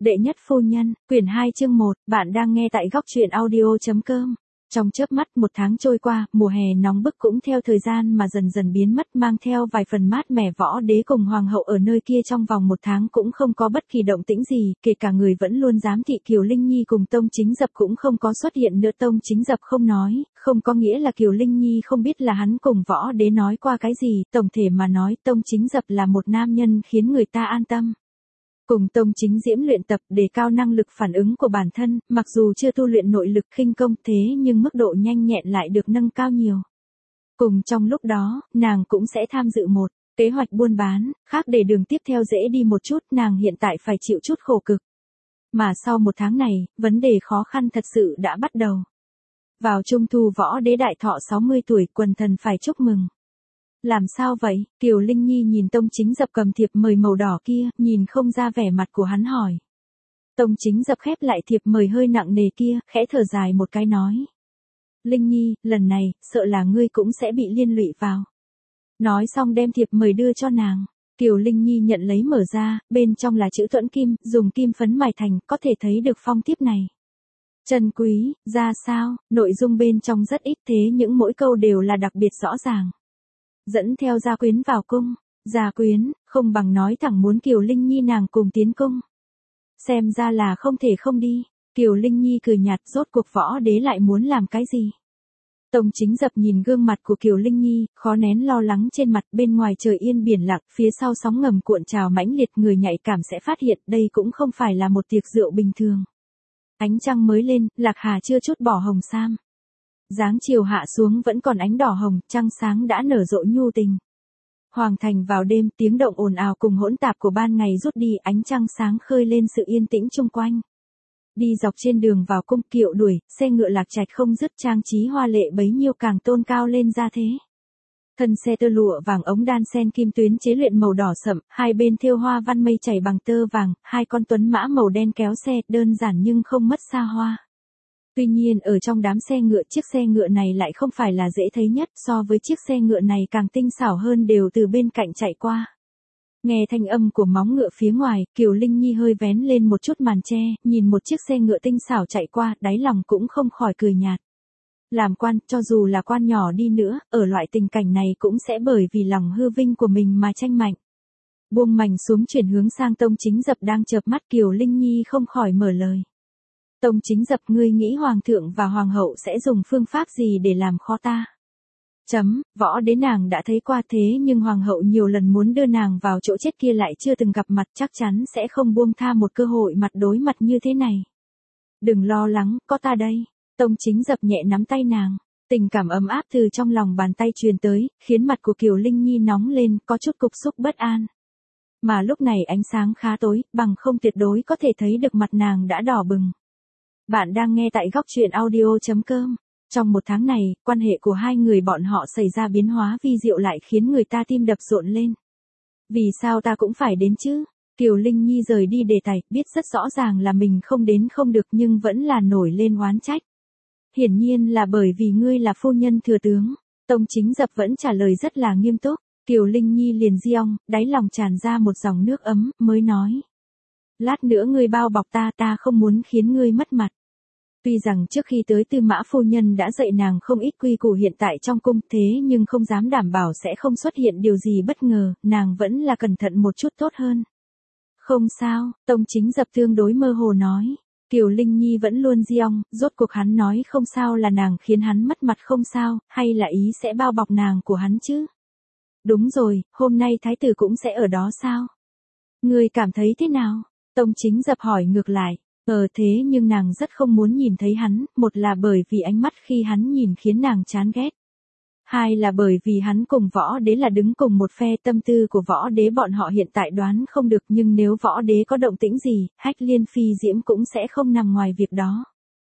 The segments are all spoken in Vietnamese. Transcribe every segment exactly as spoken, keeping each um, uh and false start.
Đệ nhất phu nhân, quyển hai chương một, bạn đang nghe tại góc truyện audio.com. Trong chớp mắt một tháng trôi qua, mùa hè nóng bức cũng theo thời gian mà dần dần biến mất, mang theo vài phần mát mẻ. Võ đế cùng hoàng hậu ở nơi kia trong vòng một tháng cũng không có bất kỳ động tĩnh gì, kể cả người vẫn luôn giám thị Kiều Linh Nhi cùng Tông Chính Dập cũng không có xuất hiện nữa. Tông Chính Dập không nói, không có nghĩa là Kiều Linh Nhi không biết là hắn cùng võ đế nói qua cái gì, tổng thể mà nói Tông Chính Dập là một nam nhân khiến người ta an tâm. Cùng Tông Chính Diễm luyện tập để cao năng lực phản ứng của bản thân, mặc dù chưa tu luyện nội lực khinh công thế nhưng mức độ nhanh nhẹn lại được nâng cao nhiều. Cùng trong lúc đó, nàng cũng sẽ tham dự một kế hoạch buôn bán, khác để đường tiếp theo dễ đi một chút. Nàng hiện tại phải chịu chút khổ cực. Mà sau một tháng này, vấn đề khó khăn thật sự đã bắt đầu. Vào trung thu võ đế đại thọ sáu mươi tuổi, quần thần phải chúc mừng. Làm sao vậy? Kiều Linh Nhi nhìn Tông Chính Dập cầm thiệp mời màu đỏ kia, nhìn không ra vẻ mặt của hắn hỏi. Tông Chính Dập khép lại thiệp mời hơi nặng nề kia, khẽ thở dài một cái nói. Linh Nhi, lần này, sợ là ngươi cũng sẽ bị liên lụy vào. Nói xong đem thiệp mời đưa cho nàng. Kiều Linh Nhi nhận lấy mở ra, bên trong là chữ thuẫn kim, dùng kim phấn mài thành, có thể thấy được phong tiếp này. Trân quý, ra sao, nội dung bên trong rất ít thế những mỗi câu đều là đặc biệt rõ ràng. Dẫn theo gia quyến vào cung, gia quyến, không bằng nói thẳng muốn Kiều Linh Nhi nàng cùng tiến cung. Xem ra là không thể không đi. Kiều Linh Nhi cười nhạt, rốt cuộc võ đế lại muốn làm cái gì. Tông Chính Dập nhìn gương mặt của Kiều Linh Nhi, khó nén lo lắng trên mặt. Bên ngoài trời yên biển lặng, phía sau sóng ngầm cuộn trào mãnh liệt, người nhạy cảm sẽ phát hiện đây cũng không phải là một tiệc rượu bình thường. Ánh trăng mới lên, Lạc Hà chưa chút bỏ hồng sam. Dáng chiều hạ xuống vẫn còn ánh đỏ hồng, trăng sáng đã nở rộ nhu tình. Hoàng thành vào đêm, tiếng động ồn ào cùng hỗn tạp của ban ngày rút đi, ánh trăng sáng khơi lên sự yên tĩnh chung quanh. Đi dọc trên đường vào cung, kiệu đuổi, xe ngựa lạc trạch không dứt, trang trí hoa lệ bấy nhiêu càng tôn cao lên ra thế. Thân xe tơ lụa vàng ống đan sen kim tuyến chế luyện màu đỏ sậm, hai bên thêu hoa văn mây chảy bằng tơ vàng, hai con tuấn mã màu đen kéo xe, đơn giản nhưng không mất xa hoa. Tuy nhiên ở trong đám xe ngựa, chiếc xe ngựa này lại không phải là dễ thấy nhất, so với chiếc xe ngựa này càng tinh xảo hơn đều từ bên cạnh chạy qua. Nghe thanh âm của móng ngựa phía ngoài, Kiều Linh Nhi hơi vén lên một chút màn che, nhìn một chiếc xe ngựa tinh xảo chạy qua, đáy lòng cũng không khỏi cười nhạt. Làm quan, cho dù là quan nhỏ đi nữa, ở loại tình cảnh này cũng sẽ bởi vì lòng hư vinh của mình mà tranh mạnh. Buông mảnh xuống chuyển hướng sang Tông Chính Dập đang chợp mắt, Kiều Linh Nhi không khỏi mở lời. Tông Chính Dập, ngươi nghĩ hoàng thượng và hoàng hậu sẽ dùng phương pháp gì để làm khó ta? Chấm, võ đế nàng đã thấy qua thế nhưng hoàng hậu nhiều lần muốn đưa nàng vào chỗ chết kia lại chưa từng gặp mặt, chắc chắn sẽ không buông tha một cơ hội mặt đối mặt như thế này. Đừng lo lắng, có ta đây. Tông Chính Dập nhẹ nắm tay nàng, tình cảm ấm áp từ trong lòng bàn tay truyền tới, khiến mặt của Kiều Linh Nhi nóng lên, có chút cục xúc bất an. Mà lúc này ánh sáng khá tối, bằng không tuyệt đối có thể thấy được mặt nàng đã đỏ bừng. Bạn đang nghe tại góc truyện audio.com. Trong một tháng này, quan hệ của hai người bọn họ xảy ra biến hóa vi diệu lại khiến người ta tim đập rộn lên. Vì sao ta cũng phải đến chứ? Kiều Linh Nhi rời đi đề tài, biết rất rõ ràng là mình không đến không được nhưng vẫn là nổi lên oán trách. Hiển nhiên là bởi vì ngươi là phu nhân thừa tướng. Tông Chính Dập vẫn trả lời rất là nghiêm túc. Kiều Linh Nhi liền giong, đáy lòng tràn ra một dòng nước ấm, mới nói. Lát nữa ngươi bao bọc ta, ta không muốn khiến ngươi mất mặt. Tuy rằng trước khi tới Tư Mã phu nhân đã dạy nàng không ít quy củ hiện tại trong cung, thế nhưng không dám đảm bảo sẽ không xuất hiện điều gì bất ngờ, nàng vẫn là cẩn thận một chút tốt hơn. Không sao, Tông Chính Dập tương đối mơ hồ nói. Kiều Linh Nhi vẫn luôn giong, rốt cuộc hắn nói không sao là nàng khiến hắn mất mặt không sao, hay là ý sẽ bao bọc nàng của hắn chứ? Đúng rồi, hôm nay thái tử cũng sẽ ở đó sao? Ngươi cảm thấy thế nào? Tông Chính Dập hỏi ngược lại. Ờ thế nhưng nàng rất không muốn nhìn thấy hắn, một là bởi vì ánh mắt khi hắn nhìn khiến nàng chán ghét. Hai là bởi vì hắn cùng võ đế là đứng cùng một phe, tâm tư của võ đế bọn họ hiện tại đoán không được, nhưng nếu võ đế có động tĩnh gì, Hách Liên Phi Diễm cũng sẽ không nằm ngoài việc đó.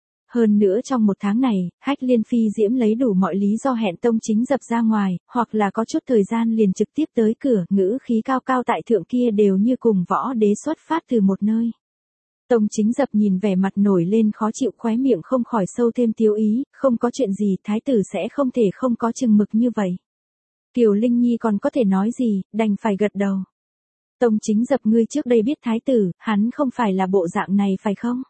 Hơn nữa trong một tháng này, Hách Liên Phi Diễm lấy đủ mọi lý do hẹn Tông Chính Dập ra ngoài, hoặc là có chút thời gian liền trực tiếp tới cửa, ngữ khí cao cao tại thượng kia đều như cùng võ đế xuất phát từ một nơi. Tông Chính Dập nhìn vẻ mặt nổi lên khó chịu, khóe miệng không khỏi sâu thêm tiêu ý, không có chuyện gì, thái tử sẽ không thể không có chừng mực như vậy. Kiều Linh Nhi còn có thể nói gì, đành phải gật đầu. Tông Chính Dập, ngươi trước đây biết thái tử, hắn không phải là bộ dạng này phải không?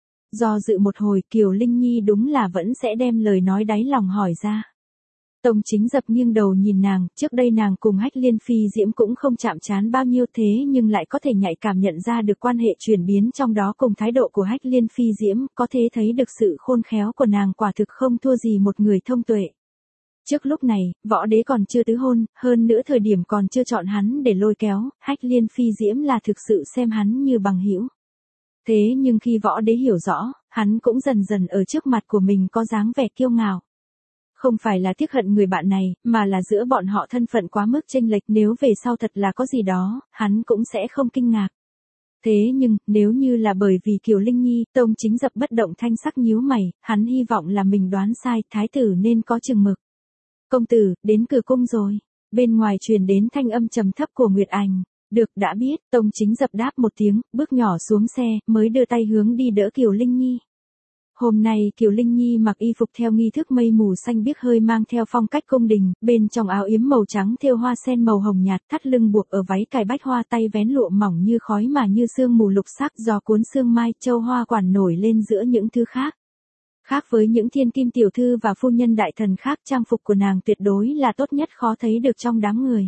Do dự một hồi, Kiều Linh Nhi đúng là vẫn sẽ đem lời nói đáy lòng hỏi ra. Tông Chính Dập nghiêng đầu nhìn nàng, trước đây nàng cùng Hách Liên Phi Diễm cũng không chạm trán bao nhiêu thế nhưng lại có thể nhạy cảm nhận ra được quan hệ chuyển biến trong đó cùng thái độ của Hách Liên Phi Diễm, có thể thấy được sự khôn khéo của nàng quả thực không thua gì một người thông tuệ. Trước lúc này, võ đế còn chưa tứ hôn, hơn nữa thời điểm còn chưa chọn hắn để lôi kéo, Hách Liên Phi Diễm là thực sự xem hắn như bằng hữu. Thế nhưng khi võ đế hiểu rõ, hắn cũng dần dần ở trước mặt của mình có dáng vẻ kiêu ngạo. Không phải là tiếc hận người bạn này, mà là giữa bọn họ thân phận quá mức chênh lệch, nếu về sau thật là có gì đó, hắn cũng sẽ không kinh ngạc. Thế nhưng, nếu như là bởi vì Kiều Linh Nhi, Tông Chính Dập bất động thanh sắc nhíu mày, hắn hy vọng là mình đoán sai, thái tử nên có chừng mực. Công tử, đến cửa cung rồi. Bên ngoài truyền đến thanh âm trầm thấp của Nguyệt Ảnh. Được, đã biết, Tông Chính Dập đáp một tiếng, bước nhỏ xuống xe, mới đưa tay hướng đi đỡ Kiều Linh Nhi. Hôm nay Kiều Linh Nhi mặc y phục theo nghi thức mây mù xanh biếc hơi mang theo phong cách cung đình, bên trong áo yếm màu trắng thêu hoa sen màu hồng nhạt, thắt lưng buộc ở váy cài bách hoa, tay vén lụa mỏng như khói mà như sương mù lục sắc, gió cuốn sương mai, châu hoa quản nổi lên giữa những thứ khác. Khác với những thiên kim tiểu thư và phu nhân đại thần khác, trang phục của nàng tuyệt đối là tốt nhất khó thấy được trong đám người.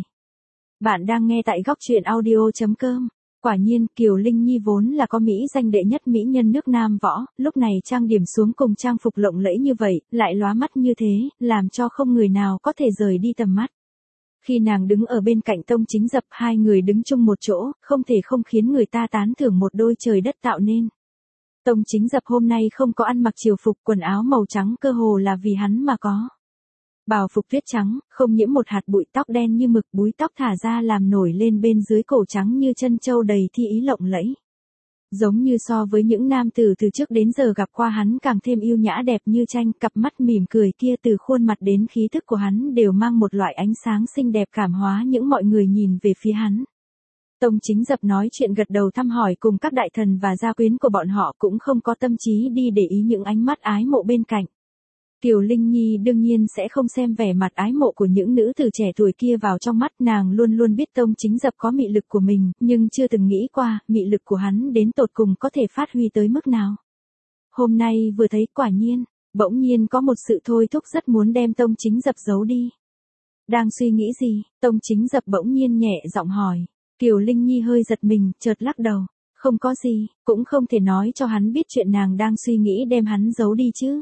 Bạn đang nghe tại góc truyện audio chấm com. Quả nhiên, Kiều Linh Nhi vốn là có mỹ danh đệ nhất mỹ nhân nước Nam võ, lúc này trang điểm xuống cùng trang phục lộng lẫy như vậy, lại lóa mắt như thế, làm cho không người nào có thể rời đi tầm mắt. Khi nàng đứng ở bên cạnh Tông Chính Dập, hai người đứng chung một chỗ, không thể không khiến người ta tán thưởng một đôi trời đất tạo nên. Tông Chính Dập hôm nay không có ăn mặc triều phục, quần áo màu trắng cơ hồ là vì hắn mà có. Bào phục tuyết trắng, không nhiễm một hạt bụi, tóc đen như mực, búi tóc thả ra làm nổi lên bên dưới cổ trắng như chân châu đầy thi ý lộng lẫy. Giống như so với những nam tử từ trước đến giờ gặp qua hắn càng thêm yêu nhã đẹp như tranh, cặp mắt mỉm cười kia từ khuôn mặt đến khí thức của hắn đều mang một loại ánh sáng xinh đẹp cảm hóa những mọi người nhìn về phía hắn. Tông Chính Dập nói chuyện gật đầu thăm hỏi cùng các đại thần và gia quyến của bọn họ, cũng không có tâm trí đi để ý những ánh mắt ái mộ bên cạnh. Kiều Linh Nhi đương nhiên sẽ không xem vẻ mặt ái mộ của những nữ tử trẻ tuổi kia vào trong mắt, nàng luôn luôn biết Tông Chính Dập có mị lực của mình, nhưng chưa từng nghĩ qua, mị lực của hắn đến tột cùng có thể phát huy tới mức nào. Hôm nay vừa thấy quả nhiên, bỗng nhiên có một sự thôi thúc rất muốn đem Tông Chính Dập giấu đi. Đang suy nghĩ gì? Tông Chính Dập bỗng nhiên nhẹ giọng hỏi. Kiều Linh Nhi hơi giật mình, chợt lắc đầu. Không có gì, cũng không thể nói cho hắn biết chuyện nàng đang suy nghĩ đem hắn giấu đi chứ.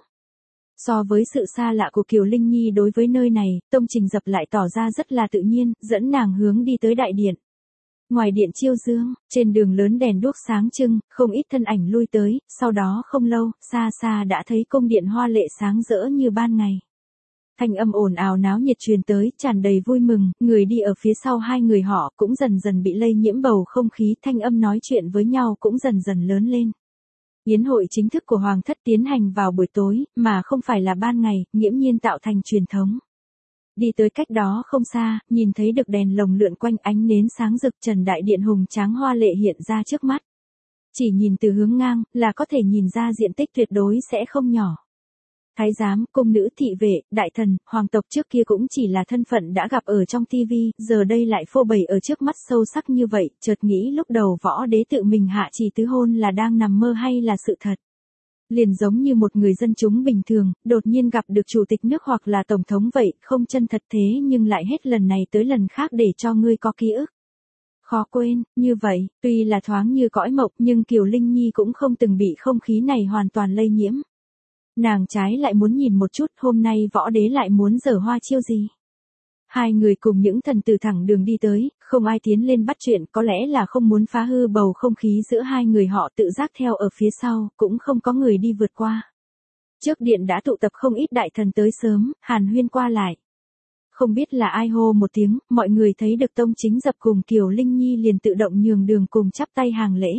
So với sự xa lạ của Kiều Linh Nhi đối với nơi này, Tông Chính Dập lại tỏ ra rất là tự nhiên, dẫn nàng hướng đi tới đại điện. Ngoài điện chiêu dương, trên đường lớn đèn đuốc sáng trưng, không ít thân ảnh lui tới, sau đó không lâu, xa xa đã thấy cung điện hoa lệ sáng rỡ như ban ngày. Thanh âm ồn ào náo nhiệt truyền tới, tràn đầy vui mừng, người đi ở phía sau hai người họ cũng dần dần bị lây nhiễm bầu không khí, thanh âm nói chuyện với nhau cũng dần dần lớn lên. Yến hội chính thức của Hoàng thất tiến hành vào buổi tối, mà không phải là ban ngày, nghiễm nhiên tạo thành truyền thống. Đi tới cách đó không xa, nhìn thấy được đèn lồng lượn quanh, ánh nến sáng rực, trần đại điện hùng tráng hoa lệ hiện ra trước mắt. Chỉ nhìn từ hướng ngang, là có thể nhìn ra diện tích tuyệt đối sẽ không nhỏ. Thái giám, cung nữ, thị vệ, đại thần, hoàng tộc trước kia cũng chỉ là thân phận đã gặp ở trong tivi, giờ đây lại phô bày ở trước mắt sâu sắc như vậy, chợt nghĩ lúc đầu võ đế tự mình hạ chỉ tứ hôn là đang nằm mơ hay là sự thật. Liền giống như một người dân chúng bình thường, đột nhiên gặp được chủ tịch nước hoặc là tổng thống vậy, không chân thật thế nhưng lại hết lần này tới lần khác để cho ngươi có ký ức. Khó quên, như vậy, tuy là thoáng như cõi mộng nhưng Kiều Linh Nhi cũng không từng bị không khí này hoàn toàn lây nhiễm. Nàng trái lại muốn nhìn một chút hôm nay võ đế lại muốn giở hoa chiêu gì. Hai người cùng những thần tử thẳng đường đi tới, không ai tiến lên bắt chuyện, có lẽ là không muốn phá hư bầu không khí giữa hai người, họ tự giác theo ở phía sau, cũng không có người đi vượt qua. Trước điện đã tụ tập không ít đại thần tới sớm, hàn huyên qua lại. Không biết là ai hô một tiếng, mọi người thấy được Tông Chính Dập cùng Kiều Linh Nhi liền tự động nhường đường cùng chắp tay hàng lễ.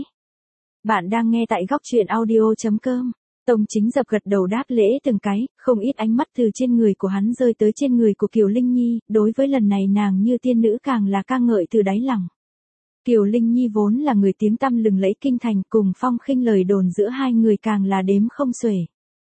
Bạn đang nghe tại góc truyện audio chấm com. Tông Chính Dập gật đầu đáp lễ từng cái, không ít ánh mắt từ trên người của hắn rơi tới trên người của Kiều Linh Nhi, đối với lần này nàng như tiên nữ càng là ca ngợi từ đáy lòng. Kiều Linh Nhi vốn là người tiếng tăm lừng lẫy kinh thành, cùng phong khinh lời đồn giữa hai người càng là đếm không xuể.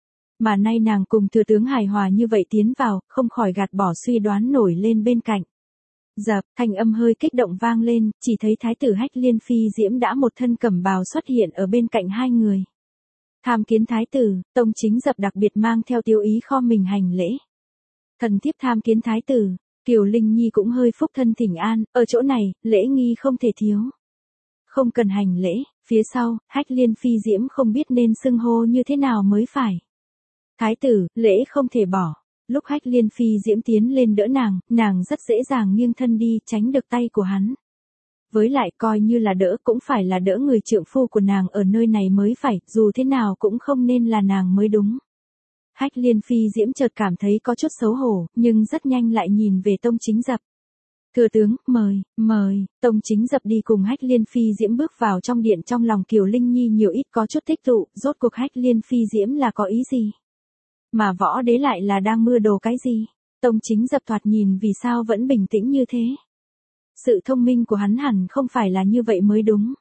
Mà nay nàng cùng thừa tướng hài hòa như vậy tiến vào, không khỏi gạt bỏ suy đoán nổi lên bên cạnh. Dập, thanh âm hơi kích động vang lên, chỉ thấy thái tử Hách Liên Phi Diễm đã một thân cẩm bào xuất hiện ở bên cạnh hai người. Tham kiến thái tử, Tông Chính Dập đặc biệt mang theo tiêu ý kho mình hành lễ. Thần thiếp tham kiến thái tử, Kiều Linh Nhi cũng hơi phúc thân thỉnh an, ở chỗ này, lễ nghi không thể thiếu. Không cần hành lễ, phía sau, Hách Liên Phi Diễm không biết nên xưng hô như thế nào mới phải. Thái tử, lễ không thể bỏ. Lúc Hách Liên Phi Diễm tiến lên đỡ nàng, nàng rất dễ dàng nghiêng thân đi, tránh được tay của hắn. Với lại coi như là đỡ cũng phải là đỡ người trượng phu của nàng ở nơi này mới phải, dù thế nào cũng không nên là nàng mới đúng. Hách Liên Phi Diễm chợt cảm thấy có chút xấu hổ, nhưng rất nhanh lại nhìn về Tông Chính Dập. Thừa tướng, mời, mời, Tông Chính Dập đi cùng Hách Liên Phi Diễm bước vào trong điện, trong lòng Kiều Linh Nhi nhiều ít có chút tích tụ, rốt cuộc Hách Liên Phi Diễm là có ý gì? Mà võ đế lại là đang mưa đồ cái gì? Tông Chính Dập thoạt nhìn vì sao vẫn bình tĩnh như thế? Sự thông minh của hắn hẳn không phải là như vậy mới đúng.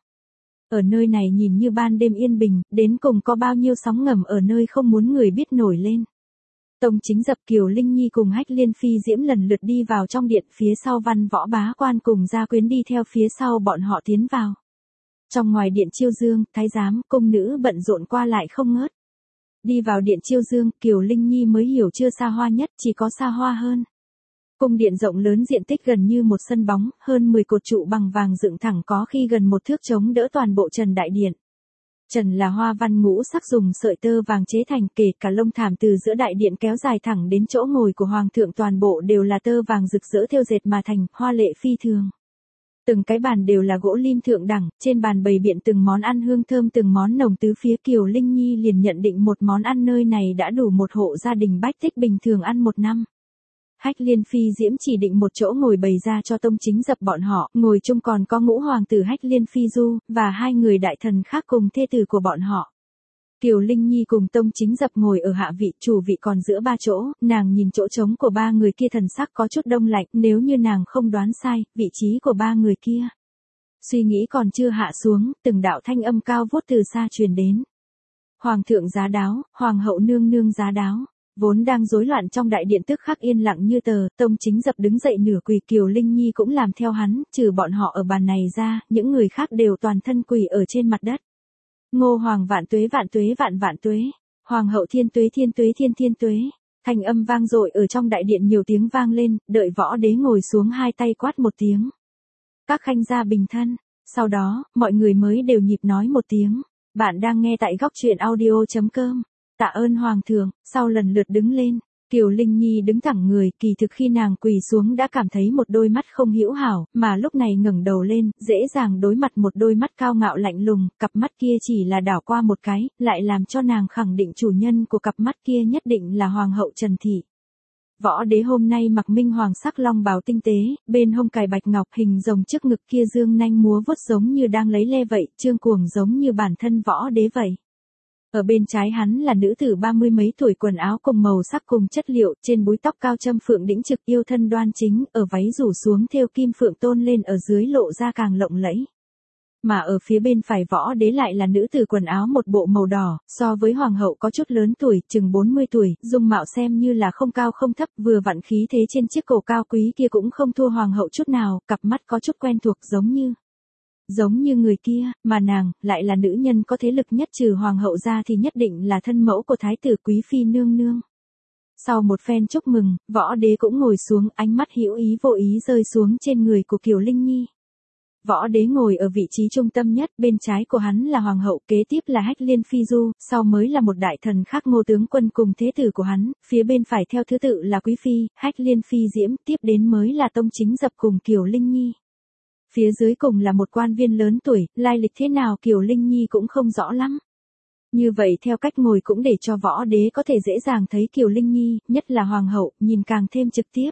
Ở nơi này nhìn như ban đêm yên bình, đến cùng có bao nhiêu sóng ngầm ở nơi không muốn người biết nổi lên. Tông Chính Dập, Kiều Linh Nhi cùng Hách Liên Phi Diễm lần lượt đi vào trong điện, phía sau Văn Võ bá quan cùng gia quyến đi theo phía sau bọn họ tiến vào. Trong ngoài điện chiêu dương, thái giám, cung nữ bận rộn qua lại không ngớt. Đi vào điện chiêu dương, Kiều Linh Nhi mới hiểu chưa xa hoa nhất, chỉ có xa hoa hơn. Cung điện rộng lớn diện tích gần như một sân bóng, hơn mười cột trụ bằng vàng dựng thẳng có khi gần một thước chống đỡ toàn bộ trần đại điện. Trần là hoa văn ngũ sắc dùng sợi tơ vàng chế thành, kể cả lông thảm từ giữa đại điện kéo dài thẳng đến chỗ ngồi của hoàng thượng toàn bộ đều là tơ vàng rực rỡ thêu dệt mà thành, hoa lệ phi thường. Từng cái bàn đều là gỗ lim thượng đẳng, trên bàn bày biện từng món ăn hương thơm từng món nồng tứ phía. Kiều Linh Nhi liền nhận định một món ăn nơi này đã đủ một hộ gia đình bách tích bình thường ăn một năm. Hách Liên Phi Diễm chỉ định một chỗ ngồi bày ra cho Tông Chính Dập bọn họ, ngồi chung còn có ngũ hoàng tử Hách Liên Phi Du, và hai người đại thần khác cùng thê tử của bọn họ. Kiều Linh Nhi cùng Tông Chính Dập ngồi ở hạ vị, chủ vị còn giữa ba chỗ, nàng nhìn chỗ trống của ba người kia thần sắc có chút đông lạnh, nếu như nàng không đoán sai, vị trí của ba người kia. Suy nghĩ còn chưa hạ xuống, từng đạo thanh âm cao vút từ xa truyền đến. Hoàng thượng giá đáo, hoàng hậu nương nương giá đáo. Vốn đang rối loạn trong đại điện tức khắc yên lặng như tờ, Tông Chính Dập đứng dậy nửa quỳ, Kiều Linh Nhi cũng làm theo hắn, trừ bọn họ ở bàn này ra, những người khác đều toàn thân quỳ ở trên mặt đất. Ngô hoàng vạn tuế vạn tuế vạn vạn tuế, hoàng hậu thiên tuế thiên tuế thiên thiên tuế. Thanh âm vang dội ở trong đại điện nhiều tiếng vang lên, đợi võ đế ngồi xuống hai tay quát một tiếng. Các khanh gia bình thân, sau đó, mọi người mới đều nhịp nói một tiếng. Bạn đang nghe tại góc truyện audio chấm com. Tạ ơn hoàng thượng, sau lần lượt đứng lên, Kiều Linh Nhi đứng thẳng người, kỳ thực khi nàng quỳ xuống đã cảm thấy một đôi mắt không hữu hảo, mà lúc này ngẩng đầu lên, dễ dàng đối mặt một đôi mắt cao ngạo lạnh lùng, cặp mắt kia chỉ là đảo qua một cái, lại làm cho nàng khẳng định chủ nhân của cặp mắt kia nhất định là hoàng hậu Trần Thị. Võ đế hôm nay mặc minh hoàng sắc long bào tinh tế, bên hông cài bạch ngọc, hình rồng trước ngực kia dương nanh múa vuốt giống như đang lấy le vậy, trương cuồng giống như bản thân võ đế vậy. Ở bên trái hắn là nữ tử ba mươi mấy tuổi, quần áo cùng màu sắc cùng chất liệu, trên búi tóc cao châm phượng đĩnh trực, yêu thân đoan chính, ở váy rủ xuống thêu kim phượng tôn lên, ở dưới lộ ra càng lộng lẫy. Mà ở phía bên phải võ đế lại là nữ tử quần áo một bộ màu đỏ, so với hoàng hậu có chút lớn tuổi, chừng bốn mươi tuổi, dung mạo xem như là không cao không thấp, vừa vặn khí thế trên chiếc cổ cao quý kia cũng không thua hoàng hậu chút nào, cặp mắt có chút quen thuộc giống như Giống như người kia, mà nàng, lại là nữ nhân có thế lực nhất, trừ hoàng hậu ra thì nhất định là thân mẫu của thái tử quý phi nương nương. Sau một phen chúc mừng, võ đế cũng ngồi xuống, ánh mắt hữu ý vô ý rơi xuống trên người của Kiều Linh Nhi. Võ đế ngồi ở vị trí trung tâm nhất, bên trái của hắn là hoàng hậu, kế tiếp là Hách Liên Phi Du, sau mới là một đại thần khác Ngô tướng quân cùng thế tử của hắn, phía bên phải theo thứ tự là quý phi, Hách Liên Phi Diễm, tiếp đến mới là Tông Chính Dập cùng Kiều Linh Nhi. Phía dưới cùng là một quan viên lớn tuổi, lai lịch thế nào Kiều Linh Nhi cũng không rõ lắm. Như vậy theo cách ngồi cũng để cho võ đế có thể dễ dàng thấy Kiều Linh Nhi, nhất là hoàng hậu, nhìn càng thêm trực tiếp.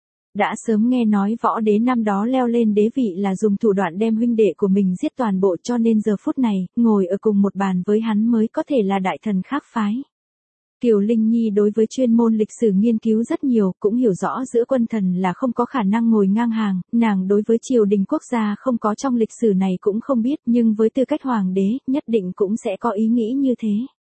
Đã sớm nghe nói võ đế năm đó leo lên đế vị là dùng thủ đoạn đem huynh đệ của mình giết toàn bộ, cho nên giờ phút này, ngồi ở cùng một bàn với hắn mới có thể là đại thần khác phái. Kiều Linh Nhi đối với chuyên môn lịch sử nghiên cứu rất nhiều, cũng hiểu rõ giữa quân thần là không có khả năng ngồi ngang hàng, nàng đối với triều đình quốc gia không có trong lịch sử này cũng không biết, nhưng với tư cách hoàng đế, nhất định cũng sẽ có ý nghĩ như thế.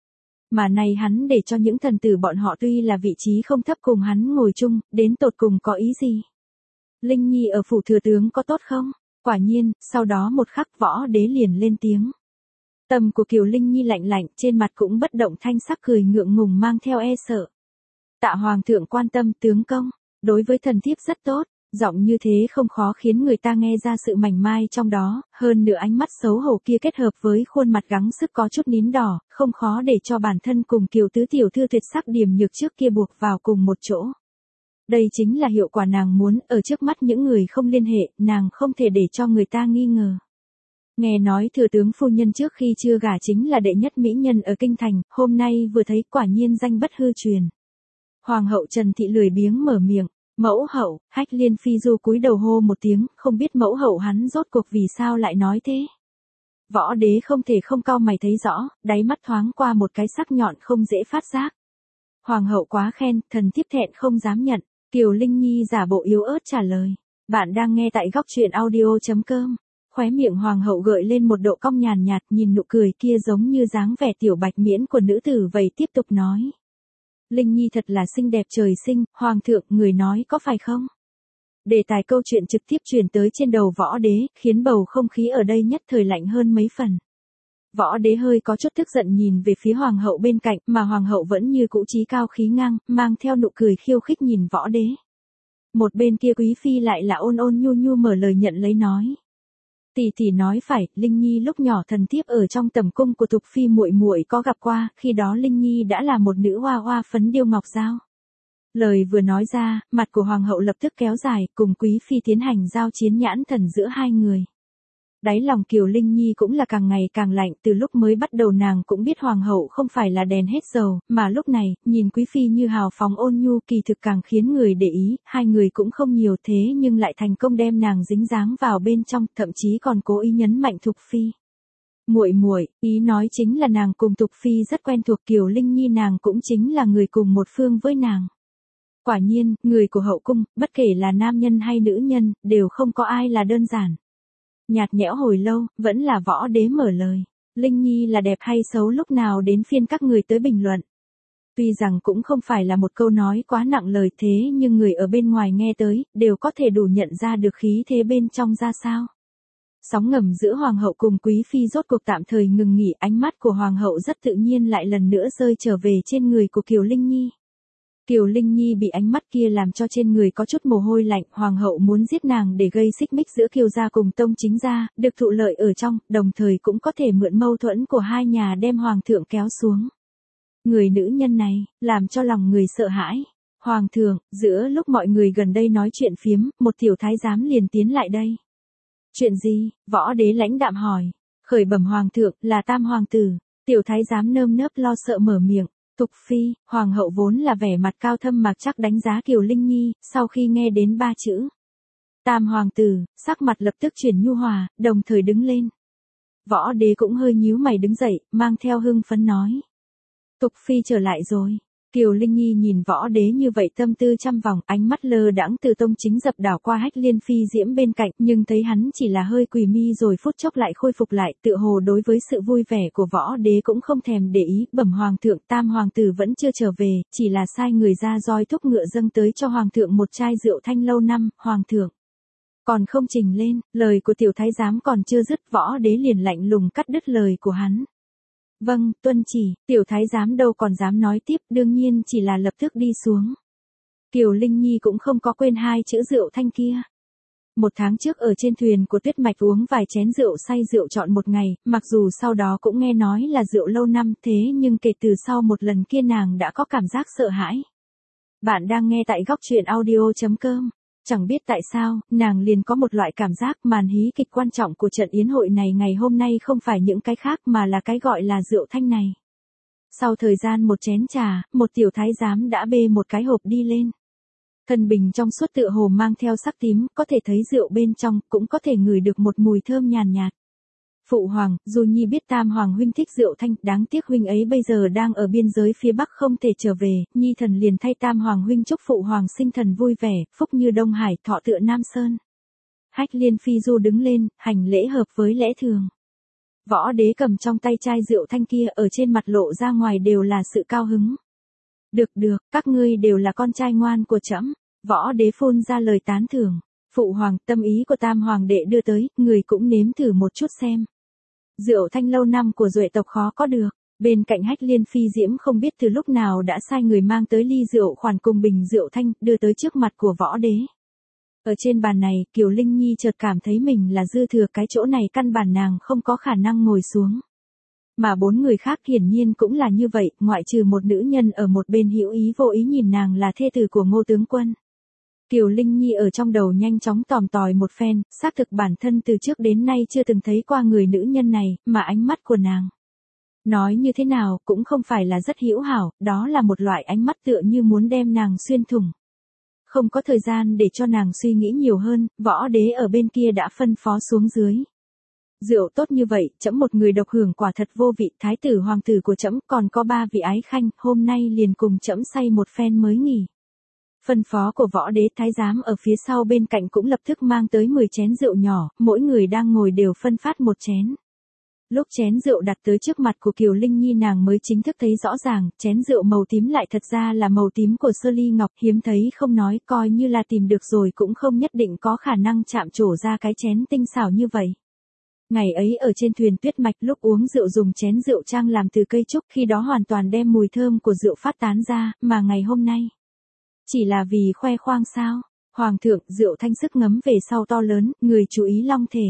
Mà này hắn để cho những thần tử bọn họ tuy là vị trí không thấp cùng hắn ngồi chung, đến tột cùng có ý gì? Linh Nhi ở phủ thừa tướng có tốt không? Quả nhiên, sau đó một khắc Võ Đế liền lên tiếng. Tâm của Kiều Linh Nhi lạnh lạnh, trên mặt cũng bất động thanh sắc cười ngượng ngùng mang theo e sợ. Tạ hoàng thượng quan tâm tướng công, đối với thần thiếp rất tốt, giọng như thế không khó khiến người ta nghe ra sự mảnh mai trong đó, hơn nữa ánh mắt xấu hổ kia kết hợp với khuôn mặt gắng sức có chút nín đỏ, không khó để cho bản thân cùng Kiều tứ tiểu thư tuyệt sắc điềm nhược trước kia buộc vào cùng một chỗ. Đây chính là hiệu quả nàng muốn, ở trước mắt những người không liên hệ, nàng không thể để cho người ta nghi ngờ. Nghe nói thừa tướng phu nhân trước khi chưa gả chính là đệ nhất mỹ nhân ở kinh thành, hôm nay vừa thấy quả nhiên danh bất hư truyền. Hoàng hậu Trần Thị lười biếng mở miệng, mẫu hậu, Hách Liên Phi Du cúi đầu hô một tiếng, không biết mẫu hậu hắn rốt cuộc vì sao lại nói thế. Võ Đế không thể không cau mày thấy rõ, đáy mắt thoáng qua một cái sắc nhọn không dễ phát giác. Hoàng hậu quá khen, thần thiếp thẹn không dám nhận. Kiều Linh Nhi giả bộ yếu ớt trả lời. Bạn đang nghe tại góc truyện audio.com. Khóe miệng hoàng hậu gợi lên một độ cong nhàn nhạt, nhìn nụ cười kia giống như dáng vẻ tiểu bạch miễn của nữ tử vậy, tiếp tục nói. Linh Nhi thật là xinh đẹp trời sinh, hoàng thượng, người nói có phải không? Đề tài câu chuyện trực tiếp truyền tới trên đầu Võ Đế, khiến bầu không khí ở đây nhất thời lạnh hơn mấy phần. Võ Đế hơi có chút tức giận nhìn về phía hoàng hậu bên cạnh, mà hoàng hậu vẫn như cũ chí cao khí ngang, mang theo nụ cười khiêu khích nhìn Võ Đế. Một bên kia quý phi lại là ôn ôn nhu nhu mở lời nhận lấy nói. Tỷ tỷ nói phải, Linh Nhi lúc nhỏ thần thiếp ở trong tầm cung của Thục phi muội muội có gặp qua, khi đó Linh Nhi đã là một nữ hoa hoa phấn điêu ngọc dao. Lời vừa nói ra, mặt của hoàng hậu lập tức kéo dài, cùng quý phi tiến hành giao chiến nhãn thần giữa hai người. Đáy lòng Kiều Linh Nhi cũng là càng ngày càng lạnh, từ lúc mới bắt đầu nàng cũng biết hoàng hậu không phải là đèn hết dầu, mà lúc này, nhìn quý phi như hào phóng ôn nhu kỳ thực càng khiến người để ý, hai người cũng không nhiều thế nhưng lại thành công đem nàng dính dáng vào bên trong, thậm chí còn cố ý nhấn mạnh Thục phi. Muội muội, ý nói chính là nàng cùng Thục phi rất quen thuộc, Kiều Linh Nhi nàng cũng chính là người cùng một phương với nàng. Quả nhiên, người của hậu cung, bất kể là nam nhân hay nữ nhân, đều không có ai là đơn giản. Nhạt nhẽo hồi lâu, vẫn là Võ Đế mở lời. Linh Nhi là đẹp hay xấu lúc nào đến phiên các người tới bình luận. Tuy rằng cũng không phải là một câu nói quá nặng lời thế nhưng người ở bên ngoài nghe tới, đều có thể đủ nhận ra được khí thế bên trong ra sao. Sóng ngầm giữa hoàng hậu cùng quý phi rốt cuộc tạm thời ngừng nghỉ, ánh mắt của hoàng hậu rất tự nhiên lại lần nữa rơi trở về trên người của Kiều Linh Nhi. Kiều Linh Nhi bị ánh mắt kia làm cho trên người có chút mồ hôi lạnh, hoàng hậu muốn giết nàng để gây xích mích giữa Kiều gia cùng Tông Chính gia, được thụ lợi ở trong, đồng thời cũng có thể mượn mâu thuẫn của hai nhà đem hoàng thượng kéo xuống. Người nữ nhân này, làm cho lòng người sợ hãi. Hoàng thượng, giữa lúc mọi người gần đây nói chuyện phiếm, một tiểu thái giám liền tiến lại đây. Chuyện gì? Võ Đế lãnh đạm hỏi. Khởi bẩm hoàng thượng, là Tam hoàng tử. Tiểu thái giám nơm nớp lo sợ mở miệng. Thục phi, hoàng hậu vốn là vẻ mặt cao thâm mạc chắc đánh giá Kiều Linh Nhi, sau khi nghe đến ba chữ Tam hoàng tử, sắc mặt lập tức chuyển nhu hòa, đồng thời đứng lên. Võ Đế cũng hơi nhíu mày đứng dậy, mang theo hưng phấn nói. Thục phi trở lại rồi. Kiều Linh Nhi nhìn Võ Đế như vậy tâm tư trăm vòng, ánh mắt lơ đãng từ Tông Chính dập đảo qua Hách Liên Phi Diễm bên cạnh, nhưng thấy hắn chỉ là hơi quỳ mi rồi phút chốc lại khôi phục lại, tựa hồ đối với sự vui vẻ của Võ Đế cũng không thèm để ý, bẩm hoàng thượng, Tam hoàng tử vẫn chưa trở về, chỉ là sai người ra roi thúc ngựa dâng tới cho hoàng thượng một chai rượu thanh lâu năm, hoàng thượng còn không trình lên. Lời của tiểu thái giám còn chưa dứt, Võ Đế liền lạnh lùng cắt đứt lời của hắn. Vâng, tuân chỉ, tiểu thái giám đâu còn dám nói tiếp, đương nhiên chỉ là lập tức đi xuống. Kiều Linh Nhi cũng không có quên hai chữ rượu thanh kia. Một tháng trước ở trên thuyền của Tuyết Mạch uống vài chén rượu say rượu trọn một ngày, mặc dù sau đó cũng nghe nói là rượu lâu năm thế nhưng kể từ sau một lần kia nàng đã có cảm giác sợ hãi. Bạn đang nghe tại góc truyện audio.com. Chẳng biết tại sao, nàng liền có một loại cảm giác màn hí kịch quan trọng của trận yến hội này ngày hôm nay không phải những cái khác mà là cái gọi là rượu thanh này. Sau thời gian một chén trà, một tiểu thái giám đã bê một cái hộp đi lên. Thân bình trong suốt tựa hồ mang theo sắc tím, có thể thấy rượu bên trong, cũng có thể ngửi được một mùi thơm nhàn nhạt. Phụ hoàng, dù Nhi biết Tam hoàng huynh thích rượu thanh, đáng tiếc huynh ấy bây giờ đang ở biên giới phía Bắc không thể trở về, Nhi thần liền thay Tam hoàng huynh chúc phụ hoàng sinh thần vui vẻ, phúc như Đông Hải, thọ tựa Nam Sơn. Hách Liên Phi Du đứng lên, hành lễ hợp với lẽ thường. Võ Đế cầm trong tay chai rượu thanh kia, ở trên mặt lộ ra ngoài đều là sự cao hứng. Được được, các ngươi đều là con trai ngoan của trẫm. Võ Đế phun ra lời tán thưởng. Phụ hoàng, tâm ý của tam hoàng đệ đưa tới, người cũng nếm thử một chút xem. Rượu thanh lâu năm của Duệ tộc khó có được. Bên cạnh Hách Liên Phi Diễm không biết từ lúc nào đã sai người mang tới ly rượu khoản cùng bình rượu thanh, đưa tới trước mặt của võ đế. Ở trên bàn này, Kiều Linh Nhi chợt cảm thấy mình là dư thừa, cái chỗ này căn bản nàng không có khả năng ngồi xuống. Mà bốn người khác hiển nhiên cũng là như vậy, ngoại trừ một nữ nhân ở một bên hữu ý vô ý nhìn nàng là thê tử của Ngô tướng quân. Kiều Linh Nhi ở trong đầu nhanh chóng tòm tòi một phen, xác thực bản thân từ trước đến nay chưa từng thấy qua người nữ nhân này, mà ánh mắt của nàng. Nói như thế nào cũng không phải là rất hữu hảo, đó là một loại ánh mắt tựa như muốn đem nàng xuyên thủng. Không có thời gian để cho nàng suy nghĩ nhiều hơn, võ đế ở bên kia đã phân phó xuống dưới. Rượu tốt như vậy, trẫm một người độc hưởng quả thật vô vị, thái tử hoàng tử của trẫm còn có ba vị ái khanh, hôm nay liền cùng trẫm say một phen mới nghỉ. Phân phó của võ đế, thái giám ở phía sau bên cạnh cũng lập tức mang tới mười chén rượu nhỏ, mỗi người đang ngồi đều phân phát một chén. Lúc chén rượu đặt tới trước mặt của Kiều Linh Nhi nàng mới chính thức thấy rõ ràng, chén rượu màu tím lại thật ra là màu tím của sơ ly ngọc, hiếm thấy không nói, coi như là tìm được rồi cũng không nhất định có khả năng chạm trổ ra cái chén tinh xảo như vậy. Ngày ấy ở trên thuyền tuyết mạch lúc uống rượu dùng chén rượu trang làm từ cây trúc, khi đó hoàn toàn đem mùi thơm của rượu phát tán ra, mà ngày hôm nay. Chỉ là vì khoe khoang sao? Hoàng thượng, rượu thanh sức ngấm về sau to lớn, người chú ý long thể.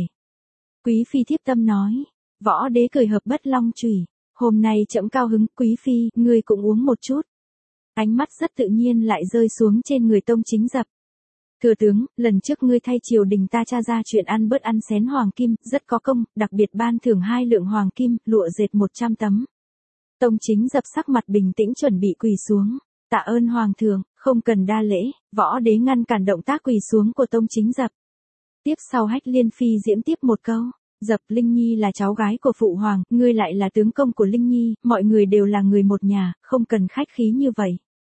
Quý phi thiếp tâm nói. Võ đế cười hợp bất long chủy. Hôm nay trẫm cao hứng, quý phi, ngươi cũng uống một chút. Ánh mắt rất tự nhiên lại rơi xuống trên người Tông Chính Dập. Thừa tướng, lần trước ngươi thay triều đình ta tra ra chuyện ăn bớt ăn xén hoàng kim, rất có công, đặc biệt ban thưởng hai lượng hoàng kim, lụa dệt một trăm tấm. Tông Chính Dập sắc mặt bình tĩnh chuẩn bị quỳ xuống. Tạ ơn hoàng thượng, không cần đa lễ, võ đế ngăn cản động tác quỳ xuống của Tông Chính Dập. Tiếp sau Hách Liên Phi Diễm tiếp một câu. Dập, Linh Nhi là cháu gái của phụ hoàng, ngươi lại là tướng công của Linh Nhi, mọi người đều là người một nhà, không cần khách khí như vậy.